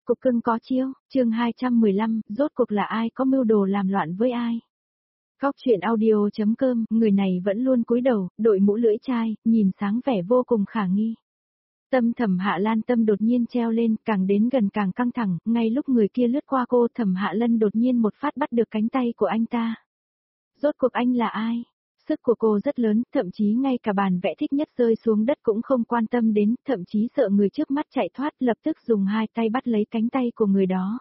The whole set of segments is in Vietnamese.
cuộc cưng có chiêu, chương 215, rốt cuộc là ai có mưu đồ làm loạn với ai. Góc chuyện audio.com, người này vẫn luôn cúi đầu, đội mũ lưỡi chai, nhìn sáng vẻ vô cùng khả nghi. Tâm Thẩm Hạ Lan tâm đột nhiên treo lên, càng đến gần càng căng thẳng, ngay lúc người kia lướt qua cô, Thẩm Hạ Lân đột nhiên một phát bắt được cánh tay của anh ta. Rốt cuộc anh là ai? Sức của cô rất lớn, thậm chí ngay cả bàn vẽ thích nhất rơi xuống đất cũng không quan tâm đến, thậm chí sợ người trước mắt chạy thoát, lập tức dùng hai tay bắt lấy cánh tay của người đó.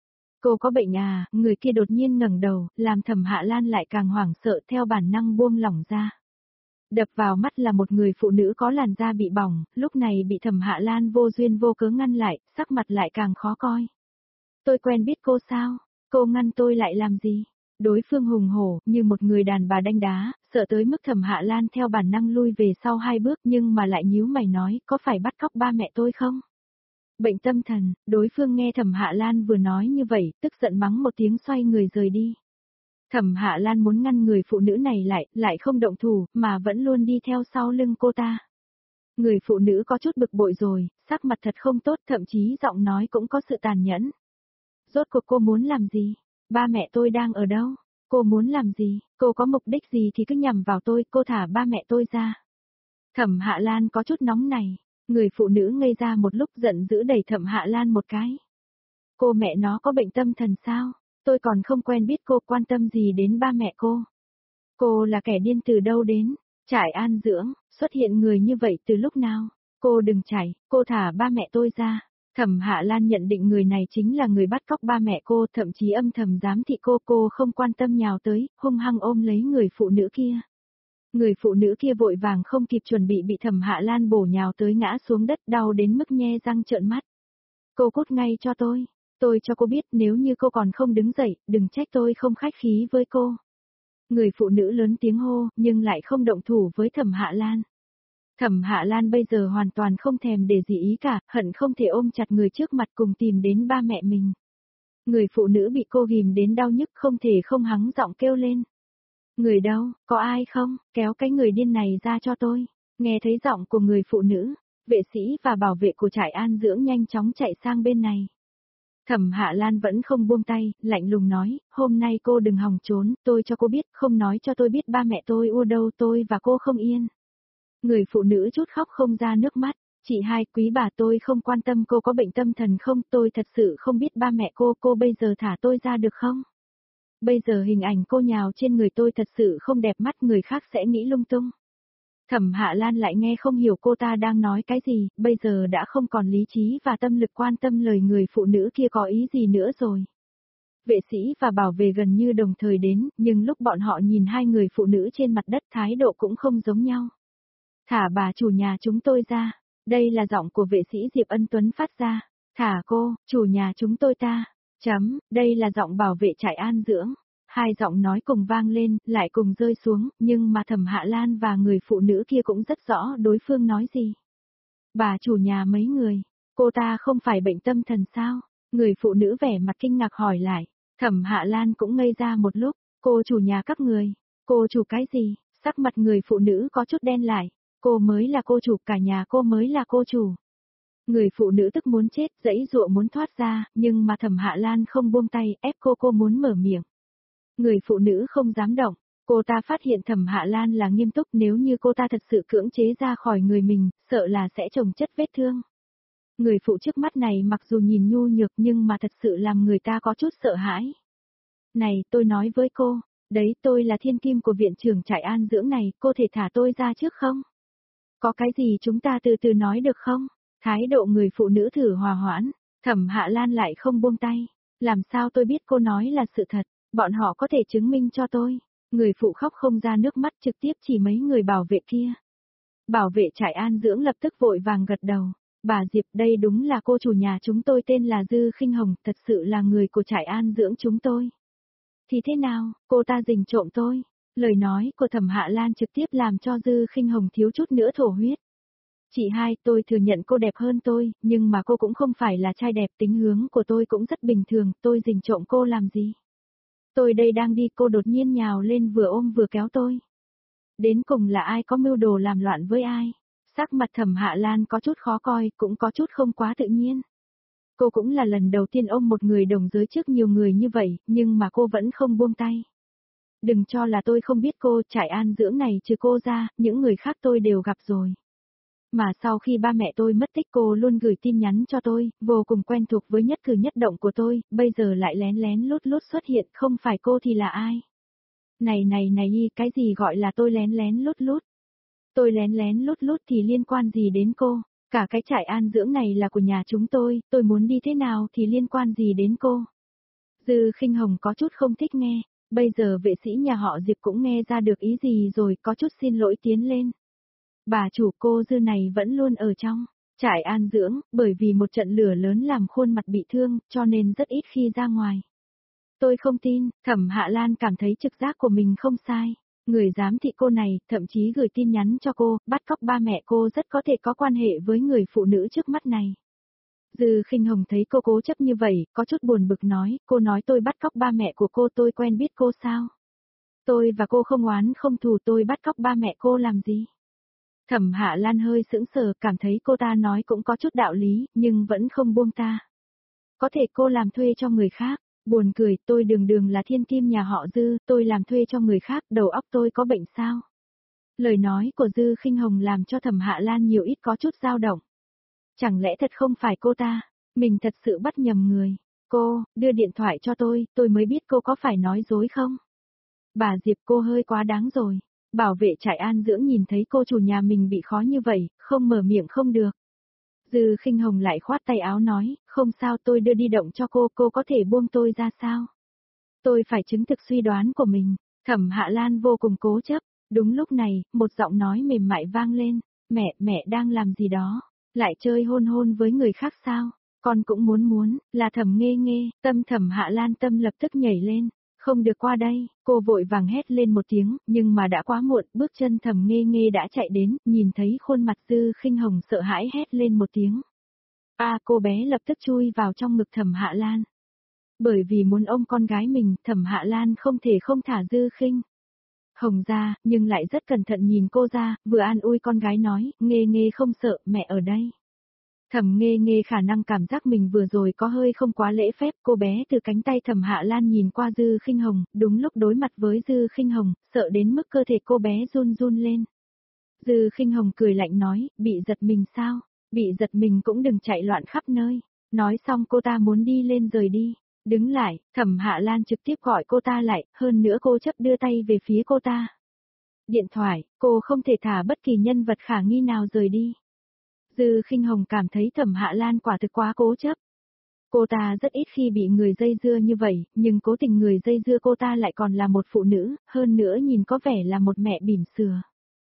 Cô có bệnh à? Người kia đột nhiên ngẩng đầu, làm Thẩm Hạ Lan lại càng hoảng sợ, theo bản năng buông lỏng ra. Đập vào mắt là một người phụ nữ có làn da bị bỏng, lúc này bị Thẩm Hạ Lan vô duyên vô cớ ngăn lại, sắc mặt lại càng khó coi. Tôi quen biết cô sao? Cô ngăn tôi lại làm gì? Đối phương hùng hổ, như một người đàn bà đanh đá, sợ tới mức Thẩm Hạ Lan theo bản năng lui về sau 2 bước nhưng mà lại nhíu mày nói, có phải bắt cóc ba mẹ tôi không? Bệnh tâm thần, đối phương nghe Thẩm Hạ Lan vừa nói như vậy, tức giận mắng một tiếng xoay người rời đi. Thẩm Hạ Lan muốn ngăn người phụ nữ này lại không động thủ, mà vẫn luôn đi theo sau lưng cô ta. Người phụ nữ có chút bực bội rồi, sắc mặt thật không tốt, thậm chí giọng nói cũng có sự tàn nhẫn. Rốt cuộc cô muốn làm gì? Ba mẹ tôi đang ở đâu? Cô muốn làm gì? Cô có mục đích gì thì cứ nhằm vào tôi, cô thả ba mẹ tôi ra. Thẩm Hạ Lan có chút nóng này. Người phụ nữ ngây ra một lúc giận dữ đẩy Thẩm Hạ Lan một cái. Cô mẹ nó có bệnh tâm thần sao? Tôi còn không quen biết cô, quan tâm gì đến ba mẹ cô. Cô là kẻ điên từ đâu đến? Trại an dưỡng, xuất hiện người như vậy từ lúc nào? Cô đừng chạy, cô thả ba mẹ tôi ra. Thẩm Hạ Lan nhận định người này chính là người bắt cóc ba mẹ cô, thậm chí âm thầm giám thị cô không quan tâm nhào tới, hung hăng ôm lấy người phụ nữ kia. Người phụ nữ kia vội vàng không kịp chuẩn bị Thẩm Hạ Lan bổ nhào tới ngã xuống đất, đau đến mức nhe răng trợn mắt. Cô cút ngay cho tôi cho cô biết nếu như cô còn không đứng dậy, đừng trách tôi không khách khí với cô. Người phụ nữ lớn tiếng hô, nhưng lại không động thủ với Thẩm Hạ Lan. Thẩm Hạ Lan bây giờ hoàn toàn không thèm để gì ý cả, hận không thể ôm chặt người trước mặt cùng tìm đến ba mẹ mình. Người phụ nữ bị cô ghìm đến đau nhức không thể không hắng giọng kêu lên. Người đâu, có ai không, kéo cái người điên này ra cho tôi. Nghe thấy giọng của người phụ nữ, vệ sĩ và bảo vệ của trại an dưỡng nhanh chóng chạy sang bên này. Thẩm Hạ Lan vẫn không buông tay, lạnh lùng nói, hôm nay cô đừng hòng trốn, tôi cho cô biết, không nói cho tôi biết ba mẹ tôi u đâu, tôi và cô không yên. Người phụ nữ chút khóc không ra nước mắt, chị hai, quý bà, tôi không quan tâm cô có bệnh tâm thần không, tôi thật sự không biết ba mẹ cô bây giờ thả tôi ra được không? Bây giờ hình ảnh cô nhào trên người tôi thật sự không đẹp mắt, người khác sẽ nghĩ lung tung. Thẩm Hạ Lan lại nghe không hiểu cô ta đang nói cái gì, bây giờ đã không còn lý trí và tâm lực quan tâm lời người phụ nữ kia có ý gì nữa rồi. Vệ sĩ và bảo vệ gần như đồng thời đến, nhưng lúc bọn họ nhìn hai người phụ nữ trên mặt đất thái độ cũng không giống nhau. Thả bà chủ nhà chúng tôi ra, đây là giọng của vệ sĩ Diệp Ân Tuấn phát ra. Thả cô, chủ nhà chúng tôi ta. Đây là giọng bảo vệ trại an dưỡng. Hai giọng nói cùng vang lên, lại cùng rơi xuống, nhưng mà Thẩm Hạ Lan và người phụ nữ kia cũng rất rõ đối phương nói gì. Bà chủ nhà mấy người, cô ta không phải bệnh tâm thần sao? Người phụ nữ vẻ mặt kinh ngạc hỏi lại. Thẩm Hạ Lan cũng ngây ra một lúc, cô chủ nhà các người, cô chủ cái gì? Sắc mặt người phụ nữ có chút đen lại. Cô mới là cô chủ, cả nhà cô mới là cô chủ. Người phụ nữ tức muốn chết, giãy giụa muốn thoát ra, nhưng mà Thẩm Hạ Lan không buông tay, ép cô muốn mở miệng. Người phụ nữ không dám động, cô ta phát hiện Thẩm Hạ Lan là nghiêm túc, nếu như cô ta thật sự cưỡng chế ra khỏi người mình, sợ là sẽ chồng chất vết thương. Người phụ trước mắt này mặc dù nhìn nhu nhược nhưng mà thật sự làm người ta có chút sợ hãi. Này, tôi nói với cô, đấy tôi là thiên kim của viện trưởng trại an dưỡng này, cô thể thả tôi ra trước không? Có cái gì chúng ta từ từ nói được không? Thái độ người phụ nữ thử hòa hoãn, Thẩm Hạ Lan lại không buông tay. Làm sao tôi biết cô nói là sự thật, bọn họ có thể chứng minh cho tôi. Người phụ khóc không ra nước mắt trực tiếp chỉ mấy người bảo vệ kia. Bảo vệ trại an dưỡng lập tức vội vàng gật đầu. Bà Diệp, đây đúng là cô chủ nhà chúng tôi, tên là Dư Khinh Hồng, thật sự là người của trại an dưỡng chúng tôi. Thì thế nào, cô ta rình trộm tôi. Lời nói của Thẩm Hạ Lan trực tiếp làm cho Dư Khinh Hồng thiếu chút nữa thổ huyết. Chị hai, tôi thừa nhận cô đẹp hơn tôi, nhưng mà cô cũng không phải là trai đẹp, tính hướng của tôi cũng rất bình thường, tôi rình trộm cô làm gì? Tôi đây đang đi, cô đột nhiên nhào lên vừa ôm vừa kéo tôi. Đến cùng là ai có mưu đồ làm loạn với ai? Sắc mặt Thẩm Hạ Lan có chút khó coi, cũng có chút không quá tự nhiên. Cô cũng là lần đầu tiên ôm một người đồng giới trước nhiều người như vậy, nhưng mà cô vẫn không buông tay. Đừng cho là tôi không biết cô, trại an dưỡng này trừ cô ra, những người khác tôi đều gặp rồi. Mà sau khi ba mẹ tôi mất tích cô luôn gửi tin nhắn cho tôi, vô cùng quen thuộc với nhất cử nhất động của tôi, bây giờ lại lén lén lút lút xuất hiện, không phải cô thì là ai? Này, cái gì gọi là tôi lén lén lút lút? Tôi lén lén lút lút thì liên quan gì đến cô? Cả cái trại an dưỡng này là của nhà chúng tôi muốn đi thế nào thì liên quan gì đến cô? Dư Khinh Hồng có chút không thích nghe, bây giờ vệ sĩ nhà họ Diệp cũng nghe ra được ý gì rồi, có chút xin lỗi tiến lên. Bà chủ, cô Dư này vẫn luôn ở trong trại an dưỡng, bởi vì một trận lửa lớn làm khuôn mặt bị thương, cho nên rất ít khi ra ngoài. Tôi không tin, Thẩm Hạ Lan cảm thấy trực giác của mình không sai. Người giám thị cô này, thậm chí gửi tin nhắn cho cô, bắt cóc ba mẹ cô rất có thể có quan hệ với người phụ nữ trước mắt này. Dư Khinh Hồng thấy cô cố chấp như vậy, có chút buồn bực nói, cô nói tôi bắt cóc ba mẹ của cô, tôi quen biết cô sao? Tôi và cô không oán không thù, tôi bắt cóc ba mẹ cô làm gì? Thẩm Hạ Lan hơi sững sờ, cảm thấy cô ta nói cũng có chút đạo lý, nhưng vẫn không buông ta. Có thể cô làm thuê cho người khác, buồn cười, tôi đường đường là thiên kim nhà họ Dư, tôi làm thuê cho người khác, đầu óc tôi có bệnh sao? Lời nói của Dư Khinh Hồng làm cho Thẩm Hạ Lan nhiều ít có chút dao động. Chẳng lẽ thật không phải cô ta? Mình thật sự bắt nhầm người. Cô, đưa điện thoại cho tôi mới biết cô có phải nói dối không? Bà Diệp, cô hơi quá đáng rồi. Bảo vệ trại an dưỡng nhìn thấy cô chủ nhà mình bị khó như vậy, không mở miệng không được. Dư Khinh Hồng lại khoát tay áo nói, không sao, tôi đưa đi động cho cô có thể buông tôi ra sao? Tôi phải chứng thực suy đoán của mình. Thẩm Hạ Lan vô cùng cố chấp. Đúng lúc này, một giọng nói mềm mại vang lên, mẹ đang làm gì đó? Lại chơi hôn hôn với người khác sao? Con cũng muốn, là Thẩm Nghê Nghê, tâm Thẩm Hạ Lan tâm lập tức nhảy lên. Không được qua đây, cô vội vàng hét lên một tiếng, nhưng mà đã quá muộn, bước chân Thẩm Nghê Nghê đã chạy đến, nhìn thấy khuôn mặt Dư Khinh Hồng sợ hãi hét lên một tiếng. Cô bé lập tức chui vào trong ngực Thẩm Hạ Lan. Bởi vì muốn ôm con gái mình, Thẩm Hạ Lan không thể không thả Dư Khinh Hồng ra, nhưng lại rất cẩn thận nhìn cô ra, vừa an ui con gái nói, Nghê Nghê không sợ, mẹ ở đây. Thẩm Nghê Nghê khả năng cảm giác mình vừa rồi có hơi không quá lễ phép, cô bé từ cánh tay Thẩm Hạ Lan nhìn qua Dư Khinh Hồng, đúng lúc đối mặt với Dư Khinh Hồng, sợ đến mức cơ thể cô bé run run lên. Dư Khinh Hồng cười lạnh nói, bị giật mình sao? Bị giật mình cũng đừng chạy loạn khắp nơi. Nói xong cô ta muốn đi lên rời đi. Đứng lại, Thẩm Hạ Lan trực tiếp gọi cô ta lại, hơn nữa cô chấp đưa tay về phía cô ta. Điện thoại, cô không thể thả bất kỳ nhân vật khả nghi nào rời đi. Dư Khinh Hồng cảm thấy Thẩm Hạ Lan quả thực quá cố chấp. Cô ta rất ít khi bị người dây dưa như vậy, nhưng cố tình người dây dưa cô ta lại còn là một phụ nữ, hơn nữa nhìn có vẻ là một mẹ bỉm sữa.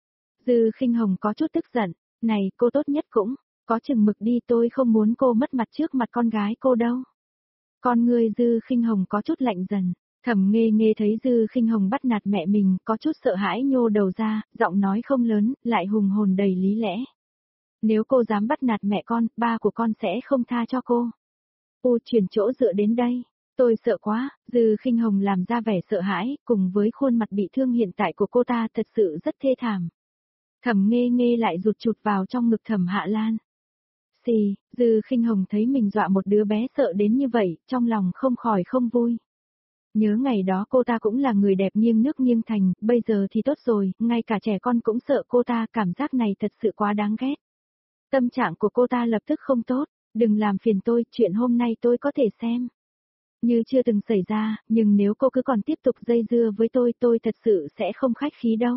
Dư Khinh Hồng có chút tức giận, này cô tốt nhất cũng, có chừng mực đi, tôi không muốn cô mất mặt trước mặt con gái cô đâu. Con người Dư Khinh Hồng có chút lạnh dần, Thẩm Nghê Nghê thấy Dư Khinh Hồng bắt nạt mẹ mình, có chút sợ hãi nhô đầu ra, giọng nói không lớn, lại hùng hồn đầy lý lẽ. Nếu cô dám bắt nạt mẹ con, ba của con sẽ không tha cho cô. Chuyển chỗ dựa đến đây. Tôi sợ quá, Dư Khinh Hồng làm ra vẻ sợ hãi, cùng với khuôn mặt bị thương hiện tại của cô ta thật sự rất thê thảm. Thẩm Nghê Nghê lại rụt chụt vào trong ngực Thẩm Hạ Lan. Xì, Dư Khinh Hồng thấy mình dọa một đứa bé sợ đến như vậy, trong lòng không khỏi không vui. Nhớ ngày đó cô ta cũng là người đẹp nghiêng nước nghiêng thành, bây giờ thì tốt rồi, ngay cả trẻ con cũng sợ cô ta, cảm giác này thật sự quá đáng ghét. Tâm trạng của cô ta lập tức không tốt, đừng làm phiền tôi, chuyện hôm nay tôi có thể xem như chưa từng xảy ra, nhưng nếu cô cứ còn tiếp tục dây dưa với tôi thật sự sẽ không khách khí đâu.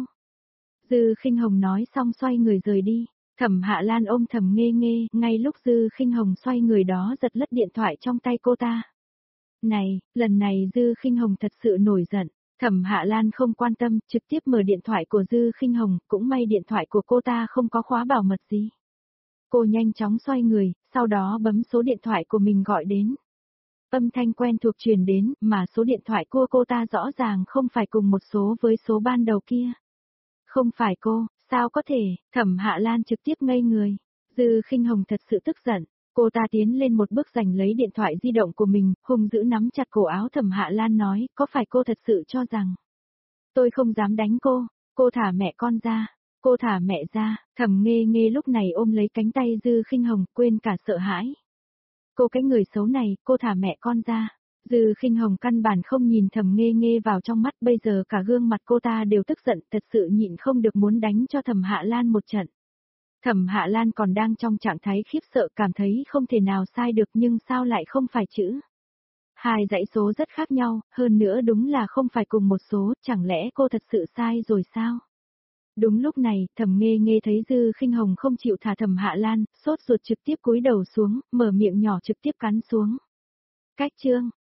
Dư Khinh Hồng nói xong xoay người rời đi. Thẩm Hạ Lan ôm Thẩm Nghê Nghê, ngay lúc Dư Khinh Hồng xoay người đó giật lất điện thoại trong tay cô ta. Này, lần này Dư Khinh Hồng thật sự nổi giận. Thẩm Hạ Lan không quan tâm, trực tiếp mở điện thoại của Dư Khinh Hồng, cũng may điện thoại của cô ta không có khóa bảo mật gì. Cô nhanh chóng xoay người, sau đó bấm số điện thoại của mình gọi đến. Âm thanh quen thuộc truyền đến, mà số điện thoại của cô ta rõ ràng không phải cùng một số với số ban đầu kia. Không phải cô, sao có thể, Thẩm Hạ Lan trực tiếp ngây người. Dư Khinh Hồng thật sự tức giận, cô ta tiến lên một bước giành lấy điện thoại di động của mình, hung dữ nắm chặt cổ áo Thẩm Hạ Lan nói, có phải cô thật sự cho rằng tôi không dám đánh cô thả mẹ con ra, cô thả mẹ ra, Thẩm Nghê Nghê lúc này ôm lấy cánh tay Dư Khinh Hồng, quên cả sợ hãi. Cô cái người xấu này, cô thả mẹ con ra. Dư Khinh Hồng căn bản không nhìn Thẩm Nghê Nghê vào trong mắt, bây giờ cả gương mặt cô ta đều tức giận, thật sự nhịn không được muốn đánh cho Thẩm Hạ Lan một trận. Thẩm Hạ Lan còn đang trong trạng thái khiếp sợ, cảm thấy không thể nào sai được, nhưng sao lại không phải chữ. Hai dãy số rất khác nhau, hơn nữa đúng là không phải cùng một số, chẳng lẽ cô thật sự sai rồi sao? Đúng lúc này, Thẩm Nghê Nghê thấy Dư Khinh Hồng không chịu thả Thẩm Hạ Lan, sốt ruột trực tiếp cúi đầu xuống, mở miệng nhỏ trực tiếp cắn xuống. Cách chương